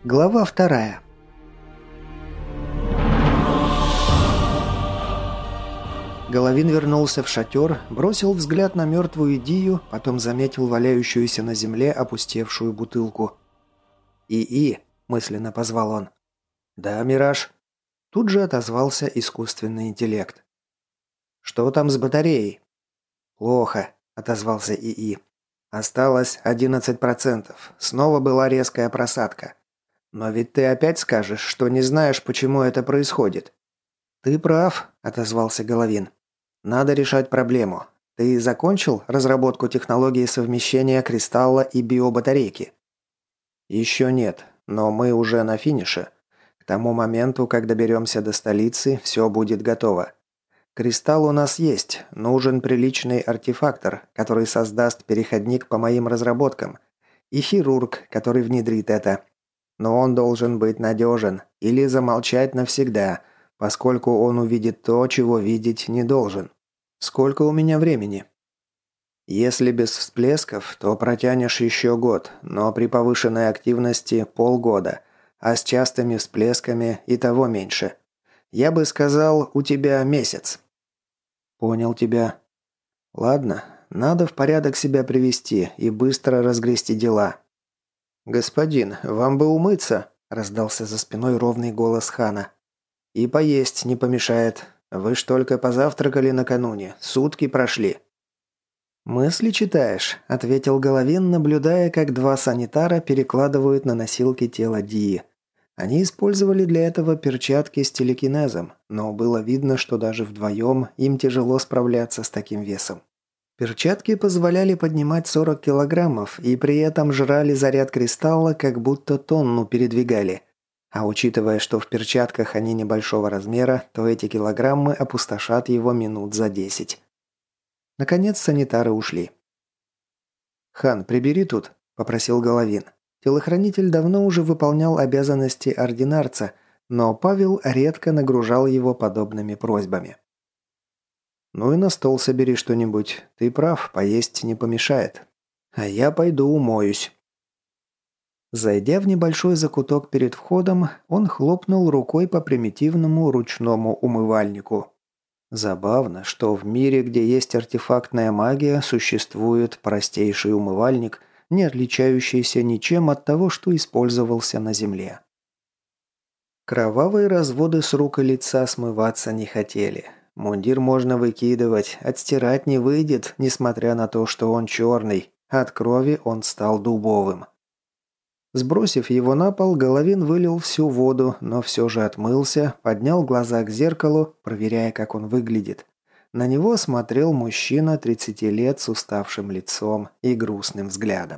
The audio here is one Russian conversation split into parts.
Глава 2. Головин вернулся в шатер, бросил взгляд на мертвую Дию, потом заметил валяющуюся на земле опустевшую бутылку. «И-и», – мысленно позвал он. «Да, Мираж». Тут же отозвался искусственный интеллект. «Что там с батареей?» «Плохо», – отозвался ИИ. «Осталось 11%. Снова была резкая просадка. Но ведь ты опять скажешь, что не знаешь, почему это происходит». «Ты прав», – отозвался Головин. «Надо решать проблему. Ты закончил разработку технологии совмещения кристалла и биобатарейки?» «Еще нет, но мы уже на финише. К тому моменту, как доберемся до столицы, все будет готово. Кристалл у нас есть, нужен приличный артефактор, который создаст переходник по моим разработкам, и хирург, который внедрит это. Но он должен быть надежен или замолчать навсегда, поскольку он увидит то, чего видеть не должен. Сколько у меня времени? Если без всплесков, то протянешь еще год, но при повышенной активности полгода, а с частыми всплесками и того меньше. Я бы сказал, у тебя месяц. Понял тебя. Ладно, надо в порядок себя привести и быстро разгрести дела. «Господин, вам бы умыться», – раздался за спиной ровный голос Хана. «И поесть не помешает. Вы ж только позавтракали накануне, сутки прошли». «Мысли читаешь», – ответил Головин, наблюдая, как два санитара перекладывают на носилки тело Дии. Они использовали для этого перчатки с телекинезом, но было видно, что даже вдвоем им тяжело справляться с таким весом. Перчатки позволяли поднимать 40 килограммов и при этом жрали заряд кристалла, как будто тонну передвигали. А учитывая, что в перчатках они небольшого размера, то эти килограммы опустошат его минут за 10. Наконец санитары ушли. «Хан, прибери тут», – попросил Головин. Телохранитель давно уже выполнял обязанности ординарца, но Павел редко нагружал его подобными просьбами. «Ну и на стол собери что-нибудь. Ты прав, поесть не помешает. А я пойду умоюсь». Зайдя в небольшой закуток перед входом, он хлопнул рукой по примитивному ручному умывальнику. Забавно, что в мире, где есть артефактная магия, существует простейший умывальник, не отличающийся ничем от того, что использовался на Земле. Кровавые разводы с рук и лица смываться не хотели. Мундир можно выкидывать, отстирать не выйдет, несмотря на то, что он черный. От крови он стал дубовым. Сбросив его на пол, Головин вылил всю воду, но все же отмылся, поднял глаза к зеркалу, проверяя, как он выглядит. На него смотрел мужчина 30 лет с уставшим лицом и грустным взглядом.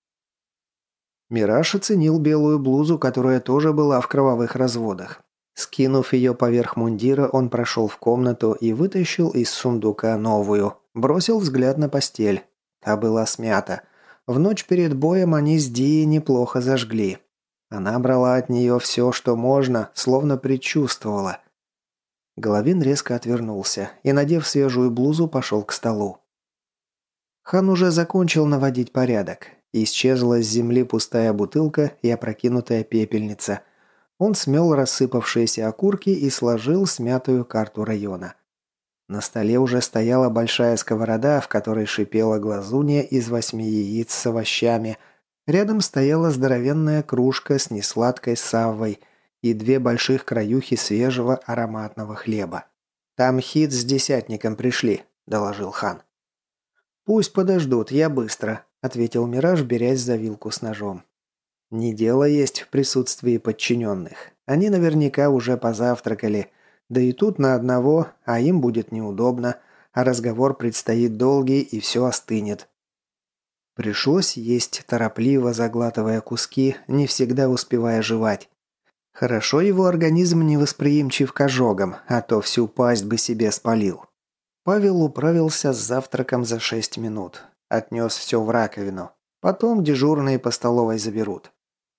Мираж оценил белую блузу, которая тоже была в кровавых разводах. Скинув ее поверх мундира, он прошел в комнату и вытащил из сундука новую. Бросил взгляд на постель. Та была смята. В ночь перед боем они с Дией неплохо зажгли. Она брала от нее все, что можно, словно предчувствовала. Головин резко отвернулся и, надев свежую блузу, пошел к столу. Хан уже закончил наводить порядок. Исчезла с земли пустая бутылка и опрокинутая пепельница. Он смел рассыпавшиеся окурки и сложил смятую карту района. На столе уже стояла большая сковорода, в которой шипела глазунья из 8 яиц с овощами. Рядом стояла здоровенная кружка с несладкой саввой и 2 больших краюхи свежего ароматного хлеба. «Там хит с десятником пришли», – доложил Хан. «Пусть подождут, я быстро», – ответил Мираж, берясь за вилку с ножом. «Не дело есть в присутствии подчиненных. Они наверняка уже позавтракали. Да и тут на одного, а им будет неудобно, а разговор предстоит долгий и все остынет». Пришлось есть торопливо, заглатывая куски, не всегда успевая жевать. Хорошо его организм не восприимчив к ожогам, а то всю пасть бы себе спалил. Павел управился с завтраком за 6 минут. Отнес все в раковину. Потом дежурные по столовой заберут.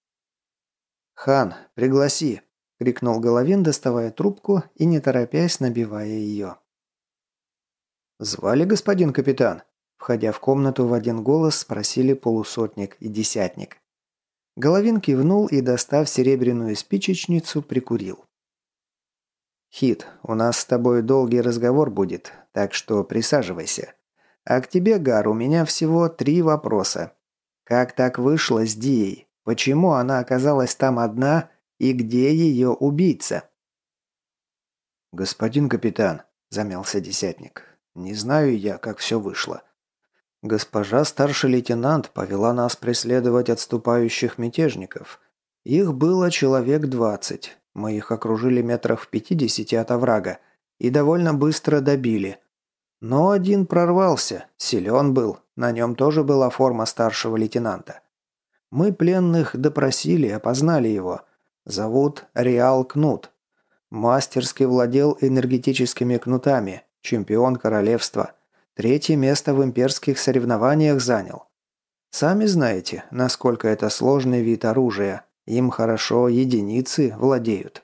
«Хан, пригласи!» – крикнул Головин, доставая трубку и не торопясь набивая ее. «Звали господин капитан?» Входя в комнату в один голос, спросили полусотник и десятник. Головин кивнул и, достав серебряную спичечницу, прикурил. «Хит, у нас с тобой долгий разговор будет, так что присаживайся. А к тебе, Гар, у меня всего 3 вопроса. Как так вышло с Дией? Почему она оказалась там одна и где ее убийца?» «Господин капитан», – замялся десятник, – «не знаю я, как все вышло. Госпожа старший лейтенант повела нас преследовать отступающих мятежников. Их было человек 20. Мы их окружили метрах в 50 от оврага и довольно быстро добили. Но один прорвался, силен был, на нем тоже была форма старшего лейтенанта. Мы пленных допросили, опознали его. Зовут Реал Кнут. Мастерски владел энергетическими кнутами, чемпион королевства. 3-е место в имперских соревнованиях занял. Сами знаете, насколько это сложный вид оружия. Им хорошо единицы владеют.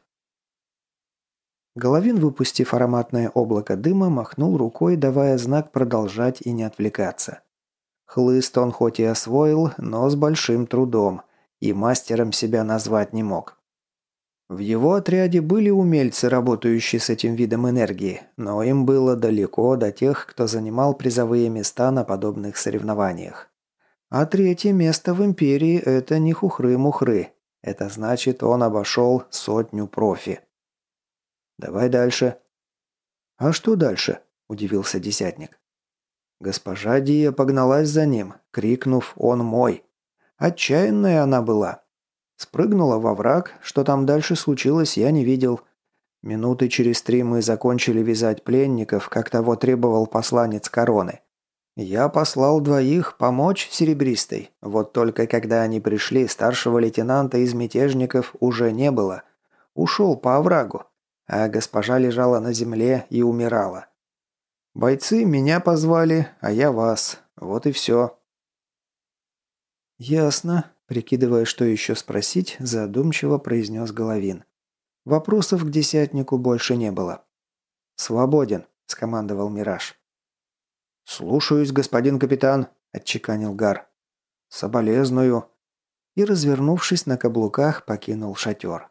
Головин, выпустив ароматное облако дыма, махнул рукой, давая знак продолжать и не отвлекаться. Хлыст он хоть и освоил, но с большим трудом, и мастером себя назвать не мог. В его отряде были умельцы, работающие с этим видом энергии, но им было далеко до тех, кто занимал призовые места на подобных соревнованиях. А 3-е место в империи – это не хухры-мухры. Это значит, он обошел 100 профи. «Давай дальше». «А что дальше?» – удивился десятник. Госпожа Дия погналась за ним, крикнув «Он мой!». Отчаянная она была. Спрыгнула во враг, что там дальше случилось, я не видел. Минуты через 3 мы закончили вязать пленников, как того требовал посланец короны. Я послал 2 помочь Серебристой, вот только когда они пришли, старшего лейтенанта из мятежников уже не было. Ушел по оврагу, а госпожа лежала на земле и умирала. Бойцы меня позвали, а я вас. Вот и все. «Ясно», – прикидывая, что еще спросить, задумчиво произнес Головин. Вопросов к десятнику больше не было. «Свободен», – скомандовал Мираж. «Слушаюсь, господин капитан», – отчеканил Гар. «Соболезную». И, развернувшись на каблуках, покинул шатер.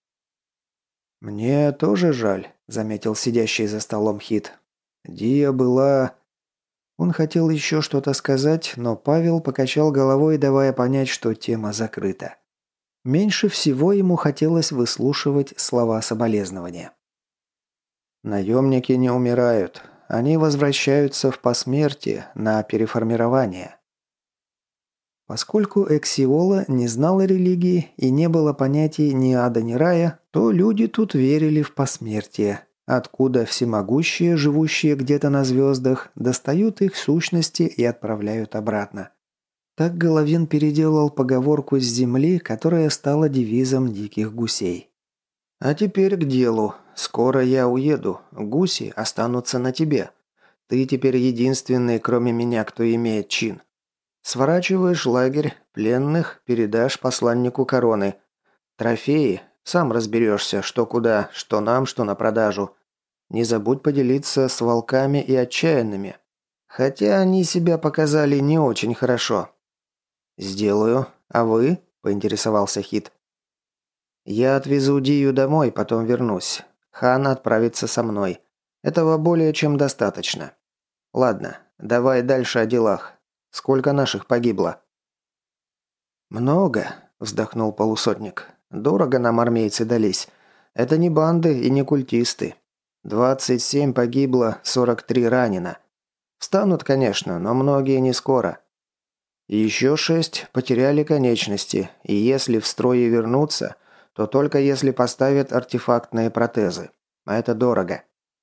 «Мне тоже жаль», – заметил сидящий за столом Хит. «Дия была...» Он хотел еще что-то сказать, но Павел покачал головой, давая понять, что тема закрыта. Меньше всего ему хотелось выслушивать слова соболезнования. «Наемники не умирают. Они возвращаются в посмертие на переформирование». Поскольку Эксиола не знала религии и не было понятий ни ада, ни рая, то люди тут верили в посмертие, откуда всемогущие, живущие где-то на звездах, достают их сущности и отправляют обратно. Так Головин переделал поговорку с земли, которая стала девизом диких гусей. «А теперь к делу. Скоро я уеду. Гуси останутся на тебе. Ты теперь единственный, кроме меня, кто имеет чин. Сворачиваешь лагерь, пленных передашь посланнику короны. Трофеи, сам разберешься, что куда, что нам, что на продажу. Не забудь поделиться с волками и отчаянными. Хотя они себя показали не очень хорошо». «Сделаю. А вы?» – поинтересовался Хит. «Я отвезу Дию домой, потом вернусь. Хан отправится со мной. Этого более чем достаточно. Ладно, давай дальше о делах. Сколько наших погибло?» «Много», – вздохнул полусотник. «Дорого нам армейцы дались. Это не банды и не культисты. 27 погибло, 43 ранено. Встанут, конечно, но многие не скоро. Еще 6 потеряли конечности, и если в строй вернутся, то только если поставят артефактные протезы. А это дорого.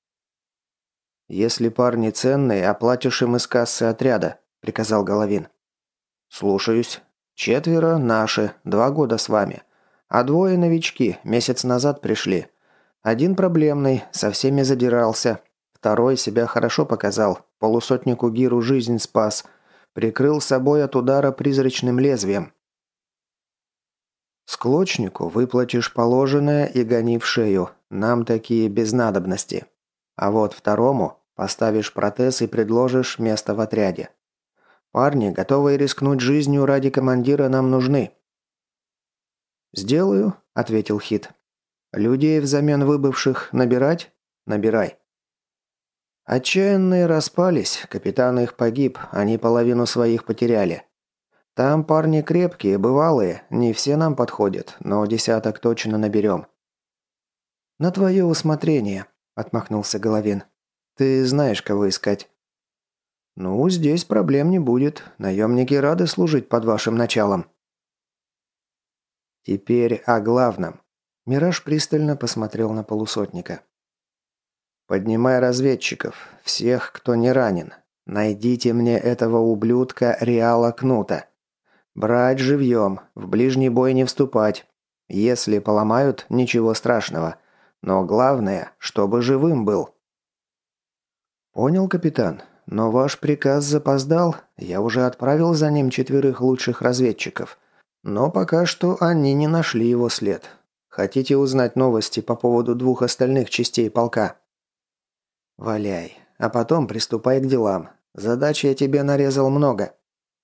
«Если парни ценные, оплатишь им из кассы отряда», – приказал Головин. «Слушаюсь. 4 наши, 2 года с вами. А 2 новички, месяц назад пришли. 1 проблемный, со всеми задирался. 2 себя хорошо показал, полусотнику Гиру жизнь спас. Прикрыл собой от удара призрачным лезвием. Склочнику выплатишь положенное и гони в шею. Нам такие без надобности. А вот 2 поставишь протез и предложишь место в отряде. Парни, готовые рискнуть жизнью ради командира, нам нужны». «Сделаю», – ответил Хит. «Людей взамен выбывших набирать? Набирай». Отчаянные распались, капитан их погиб, они половину своих потеряли. Там парни крепкие, бывалые, не все нам подходят, но десяток точно наберем. «На твое усмотрение», – отмахнулся Головин. «Ты знаешь, кого искать». «Ну, здесь проблем не будет. Наемники рады служить под вашим началом». «Теперь о главном». Мираж пристально посмотрел на полусотника. «Поднимай разведчиков, всех, кто не ранен. Найдите мне этого ублюдка Реала Кнута. Брать живьем, в ближний бой не вступать. Если поломают, ничего страшного. Но главное, чтобы живым был». «Понял, капитан. Но ваш приказ запоздал. Я уже отправил за ним 4 лучших разведчиков. Но пока что они не нашли его след. Хотите узнать новости по поводу 2 остальных частей полка?» «Валяй. А потом приступай к делам. Задач я тебе нарезал много».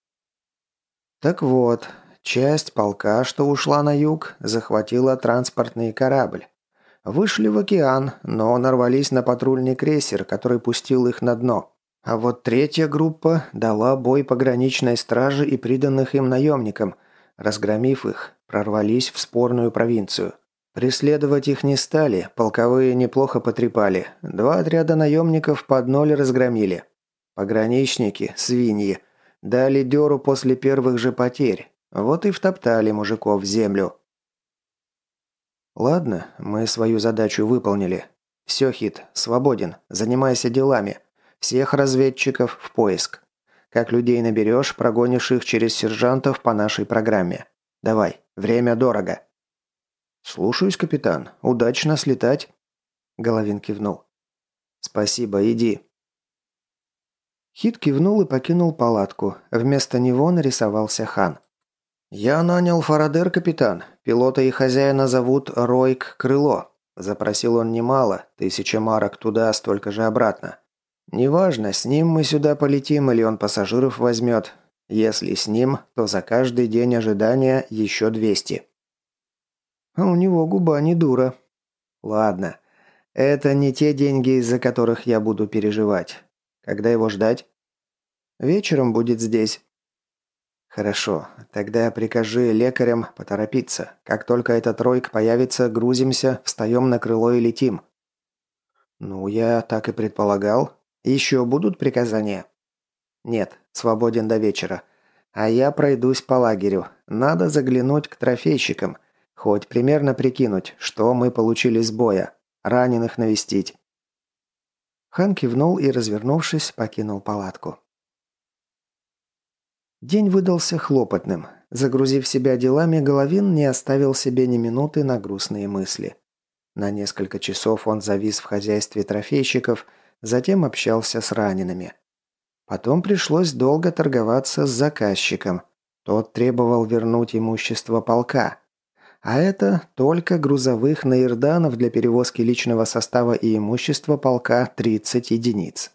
Так вот, часть полка, что ушла на юг, захватила транспортный корабль. Вышли в океан, но нарвались на патрульный крейсер, который пустил их на дно. А вот третья группа дала бой пограничной страже и приданных им наемникам. Разгромив их, прорвались в спорную провинцию. Преследовать их не стали, полковые неплохо потрепали. 2 отряда наемников под 0 разгромили. Пограничники, свиньи, дали дёру после первых же потерь. Вот и втоптали мужиков в землю. «Ладно, мы свою задачу выполнили. Все, Хит, свободен, занимайся делами. Всех разведчиков в поиск. Как людей наберешь, прогонишь их через сержантов по нашей программе. Давай, время дорого». «Слушаюсь, капитан. Удачно слетать». Головин кивнул. «Спасибо, иди». Хит кивнул и покинул палатку. Вместо него нарисовался Хан. «Я нанял Фарадер, капитан. Пилота и хозяина зовут Ройк Крыло. Запросил он немало, 1000 марок туда, столько же обратно. Неважно, с ним мы сюда полетим или он пассажиров возьмет. Если с ним, то за каждый день ожидания еще 200. А у него губа не дура. Ладно, это не те деньги, из-за которых я буду переживать. Когда его ждать? Вечером будет здесь. Хорошо, тогда прикажи лекарям поторопиться. Как только этот Ройк появится, грузимся, встаем на крыло и летим. Ну, я так и предполагал. Еще будут приказания? Нет, свободен до вечера. А я пройдусь по лагерю. Надо заглянуть к трофейщикам. Хоть примерно прикинуть, что мы получили с боя. Раненых навестить. Хан кивнул и, развернувшись, покинул палатку. День выдался хлопотным. Загрузив себя делами, Головин не оставил себе ни минуты на грустные мысли. На несколько часов он завис в хозяйстве трофейщиков, затем общался с ранеными. Потом пришлось долго торговаться с заказчиком. Тот требовал вернуть имущество полка. А это только грузовых наирданов для перевозки личного состава и имущества полка 30 единиц.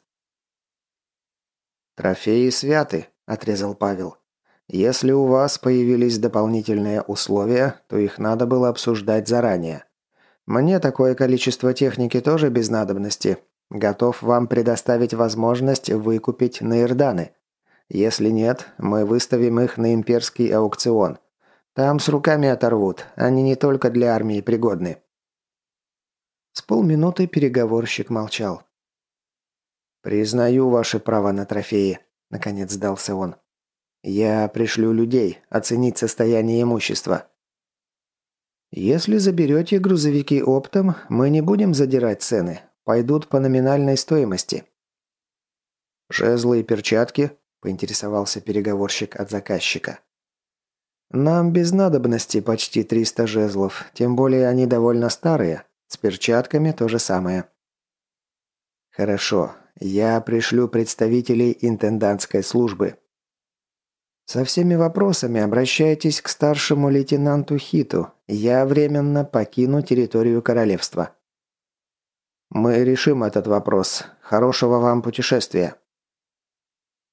«Трофеи святы», – отрезал Павел. «Если у вас появились дополнительные условия, то их надо было обсуждать заранее. Мне такое количество техники тоже без надобности. Готов вам предоставить возможность выкупить наирданы. Если нет, мы выставим их на имперский аукцион. Там с руками оторвут, они не только для армии пригодны». С полминуты переговорщик молчал. «Признаю ваше право на трофеи», – наконец сдался он. «Я пришлю людей оценить состояние имущества». «Если заберете грузовики оптом, мы не будем задирать цены. Пойдут по номинальной стоимости». «Жезлы и перчатки?» – поинтересовался переговорщик от заказчика. «Нам без надобности почти 300 жезлов, тем более они довольно старые. С перчатками то же самое». «Хорошо, я пришлю представителей интендантской службы». «Со всеми вопросами обращайтесь к старшему лейтенанту Хиту. Я временно покину территорию королевства». «Мы решим этот вопрос. Хорошего вам путешествия».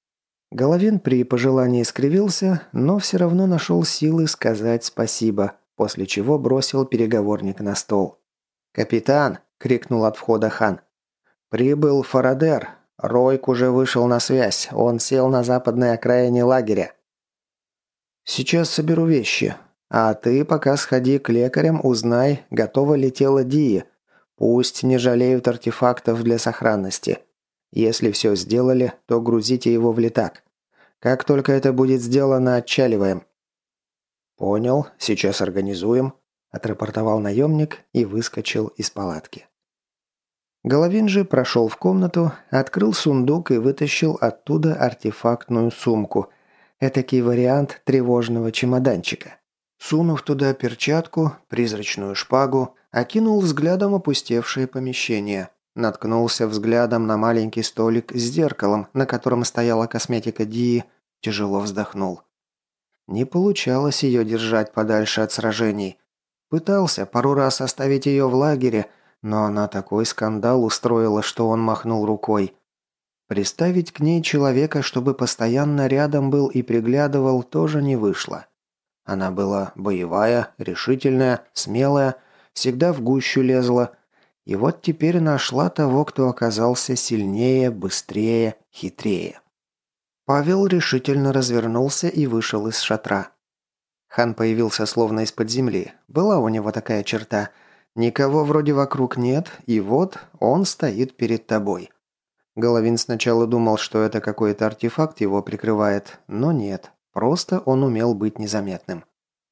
Головин при пожелании скривился, но все равно нашел силы сказать спасибо, после чего бросил переговорник на стол. «Капитан!» – крикнул от входа хан. «Прибыл Фарадер. Ройк уже вышел на связь. Он сел на западной окраине лагеря». «Сейчас соберу вещи. А ты пока сходи к лекарям, узнай, готово ли тело Дии. Пусть не жалеют артефактов для сохранности. Если все сделали, то грузите его в летак. Как только это будет сделано, отчаливаем». «Понял, сейчас организуем», – отрапортовал наемник и выскочил из палатки. Головин же прошел в комнату, открыл сундук и вытащил оттуда артефактную сумку. Этакий вариант тревожного чемоданчика. Сунув туда перчатку, призрачную шпагу, окинул взглядом опустевшее помещение. Наткнулся взглядом на маленький столик с зеркалом, на котором стояла косметика Дии, тяжело вздохнул. Не получалось ее держать подальше от сражений. Пытался пару раз оставить ее в лагере, но она такой скандал устроила, что он махнул рукой. Приставить к ней человека, чтобы постоянно рядом был и приглядывал, тоже не вышло. Она была боевая, решительная, смелая, всегда в гущу лезла. И вот теперь нашла того, кто оказался сильнее, быстрее, хитрее. Павел решительно развернулся и вышел из шатра. Хан появился словно из-под земли. Была у него такая черта. Никого вроде вокруг нет, и вот он стоит перед тобой. Головин сначала думал, что это какой-то артефакт его прикрывает, но нет. Просто он умел быть незаметным.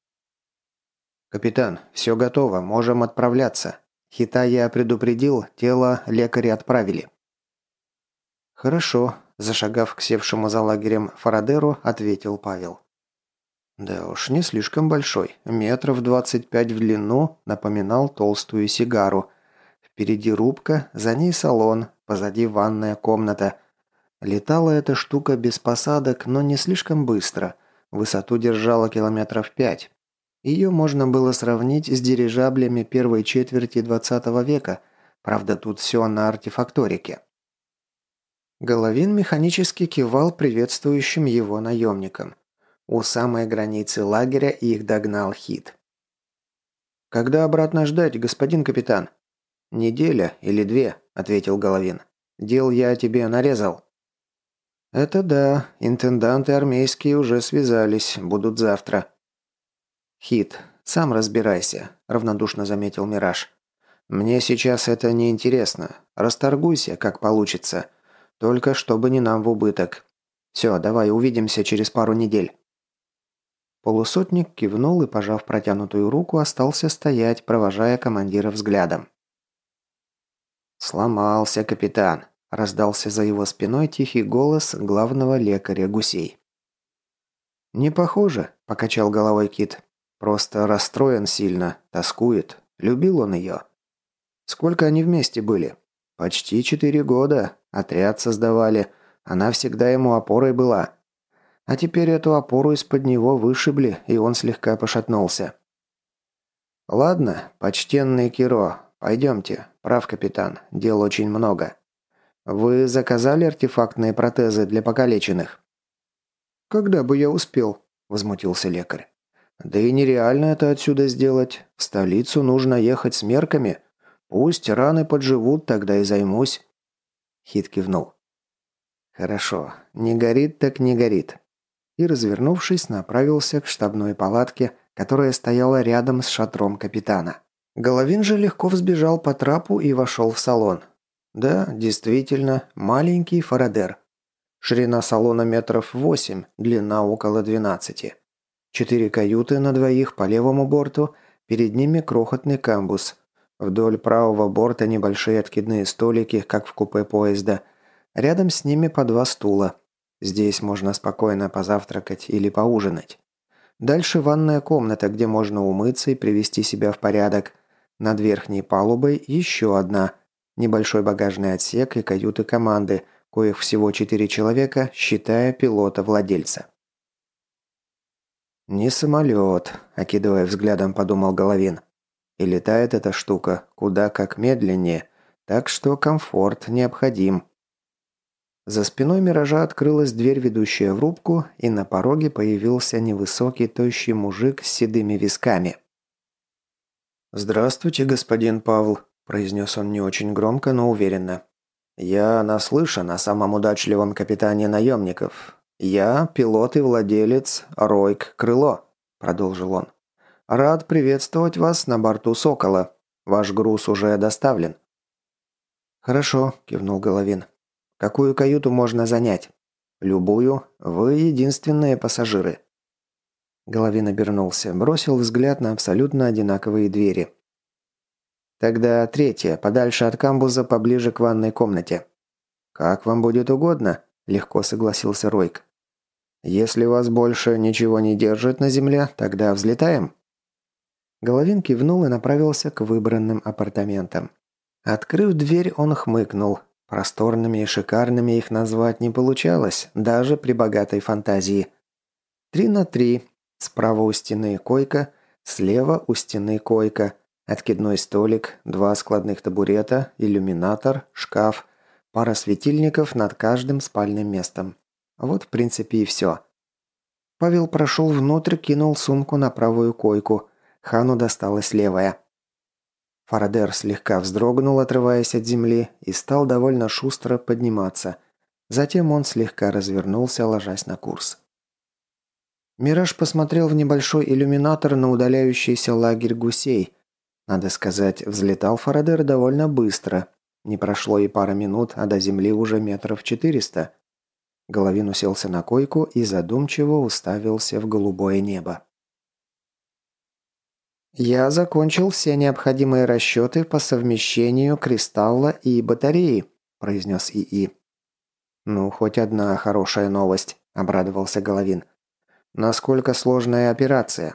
«Капитан, все готово, можем отправляться. Хита я предупредил, тело лекари отправили». «Хорошо», – зашагав к севшему за лагерем Фарадеру, ответил Павел. Да уж, не слишком большой. Метров 25 в длину, напоминал толстую сигару. Впереди рубка, за ней салон, позади ванная комната. Летала эта штука без посадок, но не слишком быстро. Высоту держала километров 5. Ее можно было сравнить с дирижаблями первой четверти 20 века. Правда, тут все на артефакторике. Головин механически кивал приветствующим его наемникам. У самой границы лагеря их догнал Хит. «Когда обратно ждать, господин капитан?» «Неделя или 2», – ответил Головин. «Дел я тебе нарезал». «Это да, интенданты армейские уже связались, будут завтра». «Хит, сам разбирайся», – равнодушно заметил Мираж. «Мне сейчас это не интересно. Расторгуйся, как получится. Только чтобы не нам в убыток. Все, давай увидимся через пару недель». Полусотник кивнул и, пожав протянутую руку, остался стоять, провожая командира взглядом. «Сломался, капитан», – раздался за его спиной тихий голос главного лекаря гусей. «Не похоже», – покачал головой Кит. «Просто расстроен сильно, тоскует. Любил он ее». «Сколько они вместе были?» «Почти 4 года. Отряд создавали. Она всегда ему опорой была. А теперь эту опору из-под него вышибли, и он слегка пошатнулся». «Ладно, почтенный Киро, пойдемте. Прав, капитан, дел очень много. Вы заказали артефактные протезы для покалеченных?» «Когда бы я успел?» – возмутился лекарь. «Да и нереально это отсюда сделать. В столицу нужно ехать с мерками. Пусть раны подживут, тогда и займусь». Хит кивнул. «Хорошо. Не горит, так не горит». И, развернувшись, направился к штабной палатке, которая стояла рядом с шатром капитана. Головин же легко взбежал по трапу и вошел в салон. Да, действительно, маленький Фарадер. Ширина салона метров 8, длина около 12. 4 каюты на двоих по левому борту, перед ними крохотный камбуз. Вдоль правого борта небольшие откидные столики, как в купе поезда. Рядом с ними по 2 стула. Здесь можно спокойно позавтракать или поужинать. Дальше ванная комната, где можно умыться и привести себя в порядок. Над верхней палубой еще одна. Небольшой багажный отсек и каюты команды, коих всего 4 человека, считая пилота-владельца. «Не самолет», – окидывая взглядом, подумал Головин. «И летает эта штука куда как медленнее, так что комфорт необходим». За спиной «Миража» открылась дверь, ведущая в рубку, и на пороге появился невысокий, тощий мужик с седыми висками. «Здравствуйте, господин Павл», – произнес он не очень громко, но уверенно. «Я наслышан о самом удачливом капитане наемников. Я пилот и владелец Ройк Крыло», – продолжил он. «Рад приветствовать вас на борту «Сокола». Ваш груз уже доставлен». «Хорошо», – кивнул Головин. «Какую каюту можно занять?» «Любую. Вы единственные пассажиры». Головин обернулся, бросил взгляд на абсолютно одинаковые двери. «Тогда третья, подальше от камбуза, поближе к ванной комнате». «Как вам будет угодно», – легко согласился Ройк. «Если вас больше ничего не держит на земле, тогда взлетаем». Головин кивнул и направился к выбранным апартаментам. Открыв дверь, он хмыкнул. Просторными и шикарными их назвать не получалось, даже при богатой фантазии. 3 на 3. Справа у стены койка, слева у стены койка, откидной столик, 2 складных табурета, иллюминатор, шкаф, пара светильников над каждым спальным местом. Вот, в принципе, и все. Павел прошел внутрь, кинул сумку на правую койку. Хану досталась левая. Фарадер слегка вздрогнул, отрываясь от земли, и стал довольно шустро подниматься. Затем он слегка развернулся, ложась на курс. Мираж посмотрел в небольшой иллюминатор на удаляющийся лагерь гусей. Надо сказать, взлетал Фарадер довольно быстро. Не прошло и пара минут, а до земли уже 400 метров. Головин уселся на койку и задумчиво уставился в голубое небо. «Я закончил все необходимые расчеты по совмещению кристалла и батареи», – произнес ИИ. «Ну, хоть одна хорошая новость», – обрадовался Головин. «Насколько сложная операция?»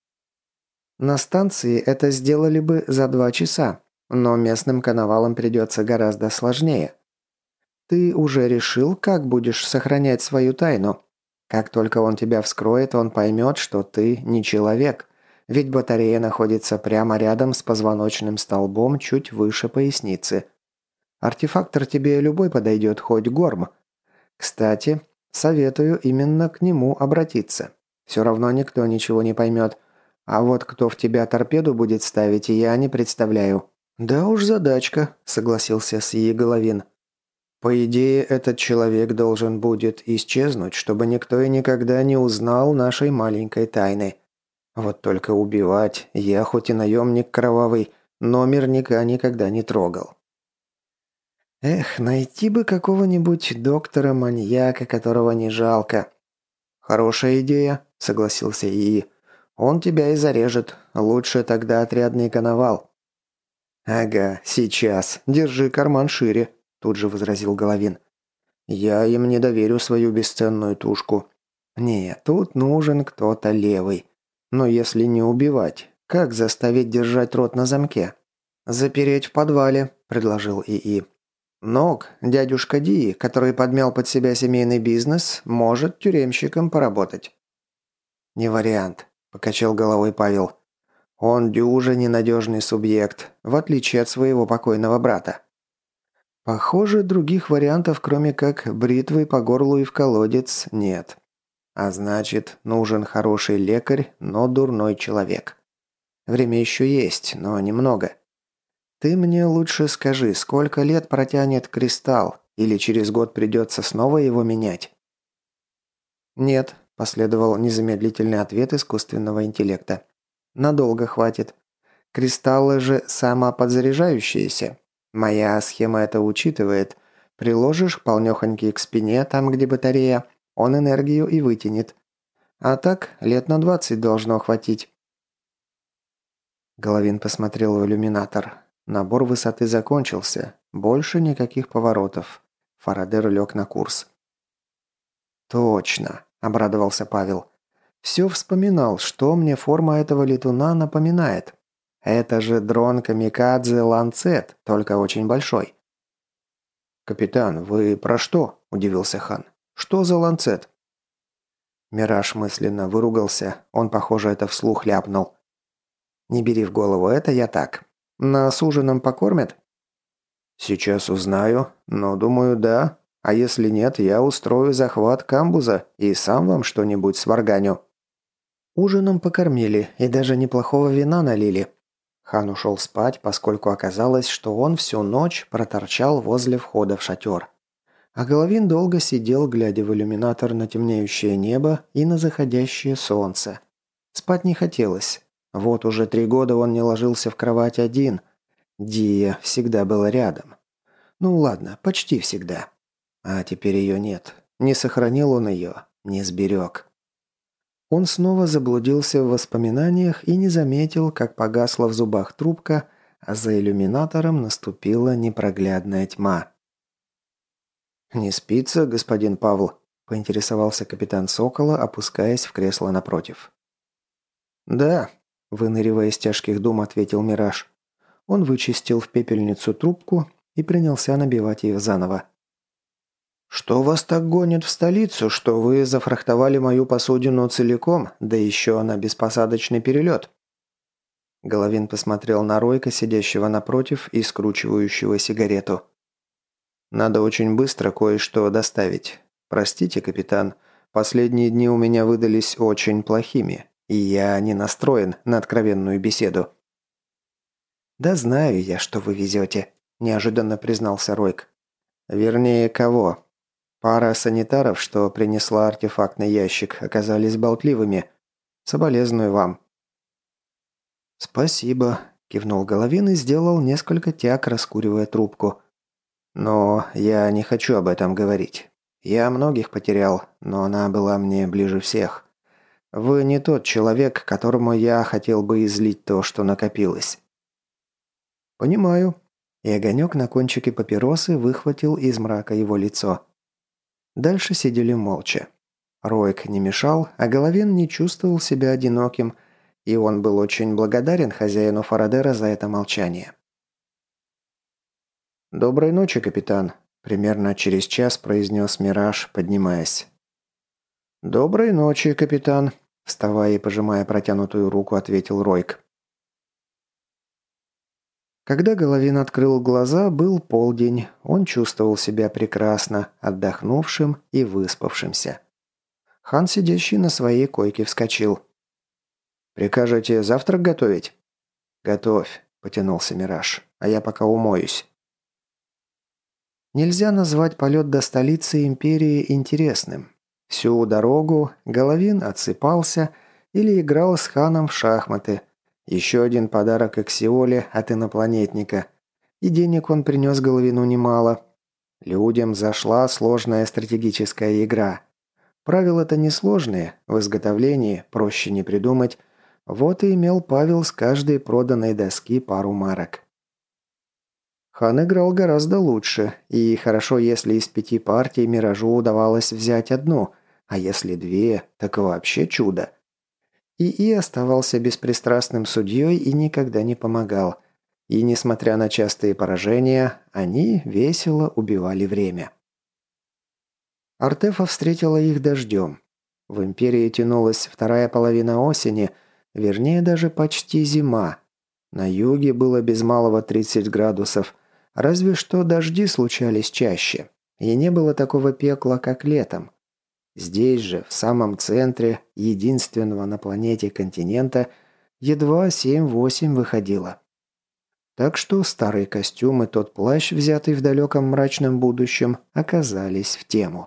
«На станции это сделали бы за 2 часа, но местным коновалам придется гораздо сложнее. Ты уже решил, как будешь сохранять свою тайну? Как только он тебя вскроет, он поймет, что ты не человек». Ведь батарея находится прямо рядом с позвоночным столбом чуть выше поясницы. Артефактор тебе любой подойдет, хоть Горм. Кстати, советую именно к нему обратиться. Все равно никто ничего не поймет. А вот кто в тебя торпеду будет ставить, я не представляю». «Да уж задачка», – согласился Сии Головин. «По идее, этот человек должен будет исчезнуть, чтобы никто и никогда не узнал нашей маленькой тайны. Вот только убивать я, хоть и наемник кровавый, но мирника никогда не трогал. Эх, найти бы какого-нибудь доктора-маньяка, которого не жалко. Хорошая идея, согласился ИИ. Он тебя и зарежет. Лучше тогда отрядный коновал. Ага, сейчас. Держи карман шире, тут же возразил Головин. Я им не доверю свою бесценную тушку. Нет, тут нужен кто-то левый. Но если не убивать, как заставить держать рот на замке? «Запереть в подвале», – предложил ИИ. «Ног, дядюшка Ди, который подмял под себя семейный бизнес, может тюремщиком поработать». «Не вариант», – покачал головой Павел. «Он дюже ненадежный субъект, в отличие от своего покойного брата». Похоже, других вариантов, кроме как бритвой по горлу и в колодец, нет. А значит, нужен хороший лекарь, но дурной человек. Время еще есть, но немного. Ты мне лучше скажи, сколько лет протянет кристалл, или через год придется снова его менять? Нет, последовал незамедлительный ответ искусственного интеллекта. Надолго хватит. Кристаллы же самоподзаряжающиеся. Моя схема это учитывает. Приложишь полнёхонький к спине, там где батарея, он энергию и вытянет. А так, лет на 20 должно хватить. Головин посмотрел в иллюминатор. Набор высоты закончился. Больше никаких поворотов. Фарадер лег на курс. «Точно», – обрадовался Павел. «Все вспоминал, что мне форма этого летуна напоминает. Это же дрон Камикадзе Ланцет, только очень большой». «Капитан, вы про что?» – удивился Хан. «Что за Ланцет?» Мираж мысленно выругался, он, похоже, это вслух ляпнул. «Не бери в голову, это я так. Нас ужином покормят?» «Сейчас узнаю, но думаю, да. А если нет, я устрою захват камбуза и сам вам что-нибудь сварганю». Ужином покормили и даже неплохого вина налили. Хан ушел спать, поскольку оказалось, что он всю ночь проторчал возле входа в шатер. А Головин долго сидел, глядя в иллюминатор на темнеющее небо и на заходящее солнце. Спать не хотелось. Вот уже 3 года он не ложился в кровать один. Дия всегда была рядом. Ну ладно, почти всегда. А теперь ее нет. Не сохранил он ее, не сберег. Он снова заблудился в воспоминаниях и не заметил, как погасла в зубах трубка, а за иллюминатором наступила непроглядная тьма. «Не спится, господин Павл?» – поинтересовался капитан Сокола, опускаясь в кресло напротив. «Да», – выныривая из тяжких дум, ответил Мираж. Он вычистил в пепельницу трубку и принялся набивать ее заново. «Что вас так гонит в столицу, что вы зафрахтовали мою посудину целиком, да еще на беспосадочный перелет?» Головин посмотрел на Ройка, сидящего напротив и скручивающего сигарету. «Надо очень быстро кое-что доставить. Простите, капитан, последние дни у меня выдались очень плохими, и я не настроен на откровенную беседу». «Да знаю я, что вы везете», – неожиданно признался Ройк. «Вернее, кого? Пара санитаров, что принесла артефактный ящик, оказались болтливыми. Соболезную вам». «Спасибо», – кивнул Головин и сделал несколько тяг, раскуривая трубку. «Но я не хочу об этом говорить. Я многих потерял, но она была мне ближе всех. Вы не тот человек, которому я хотел бы излить то, что накопилось». «Понимаю». И огонек на кончике папиросы выхватил из мрака его лицо. Дальше сидели молча. Ройк не мешал, а Головин не чувствовал себя одиноким, и он был очень благодарен хозяину Фарадера за это молчание. «Доброй ночи, капитан», – примерно через час произнес Мираж, поднимаясь. «Доброй ночи, капитан», – вставая и пожимая протянутую руку, ответил Ройк. Когда Головин открыл глаза, был полдень. Он чувствовал себя прекрасно, отдохнувшим и выспавшимся. Хан, сидящий на своей койке, вскочил. «Прикажете завтрак готовить?» «Готовь», – потянулся Мираж, – «а я пока умоюсь». Нельзя назвать полет до столицы империи интересным. Всю дорогу Головин отсыпался или играл с Ханом в шахматы. Еще один подарок Аксиоле от инопланетника. И денег он принес Головину немало. Людям зашла сложная стратегическая игра. Правила-то несложные, в изготовлении проще не придумать. Вот и имел Павел с каждой проданной доски пару марок. Хан играл гораздо лучше, и хорошо, если из 5 партий Миражу удавалось взять одну, а если 2, так вообще чудо. ИИ оставался беспристрастным судьей и никогда не помогал. И, несмотря на частые поражения, они весело убивали время. Артефа встретила их дождем. В Империи тянулась вторая половина осени, вернее даже почти зима. На юге было без малого 30 градусов, разве что дожди случались чаще, и не было такого пекла, как летом. Здесь же, в самом центре, единственного на планете континента, едва 7-8 выходило. Так что старый костюм и тот плащ, взятый в далеком мрачном будущем, оказались в тему.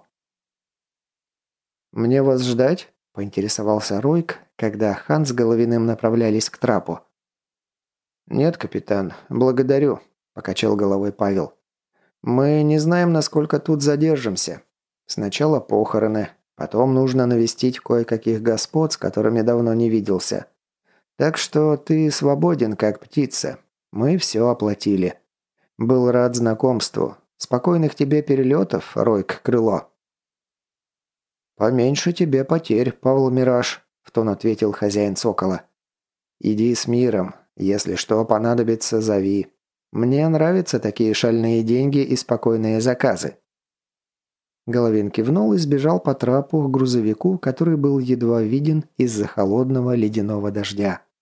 «Мне вас ждать?» – поинтересовался Ройк, когда Хан с Головиным направлялись к трапу. «Нет, капитан, благодарю», – покачал головой Павел. «Мы не знаем, насколько тут задержимся. Сначала похороны, потом нужно навестить кое-каких господ, с которыми давно не виделся. Так что ты свободен, как птица. Мы все оплатили. Был рад знакомству. Спокойных тебе перелетов, Ройк Крыло». «Поменьше тебе потерь, Павел Мираж», – в тон ответил хозяин Сокола. «Иди с миром. Если что понадобится, зови. Мне нравятся такие шальные деньги и спокойные заказы». Головин кивнул и сбежал по трапу к грузовику, который был едва виден из-за холодного ледяного дождя.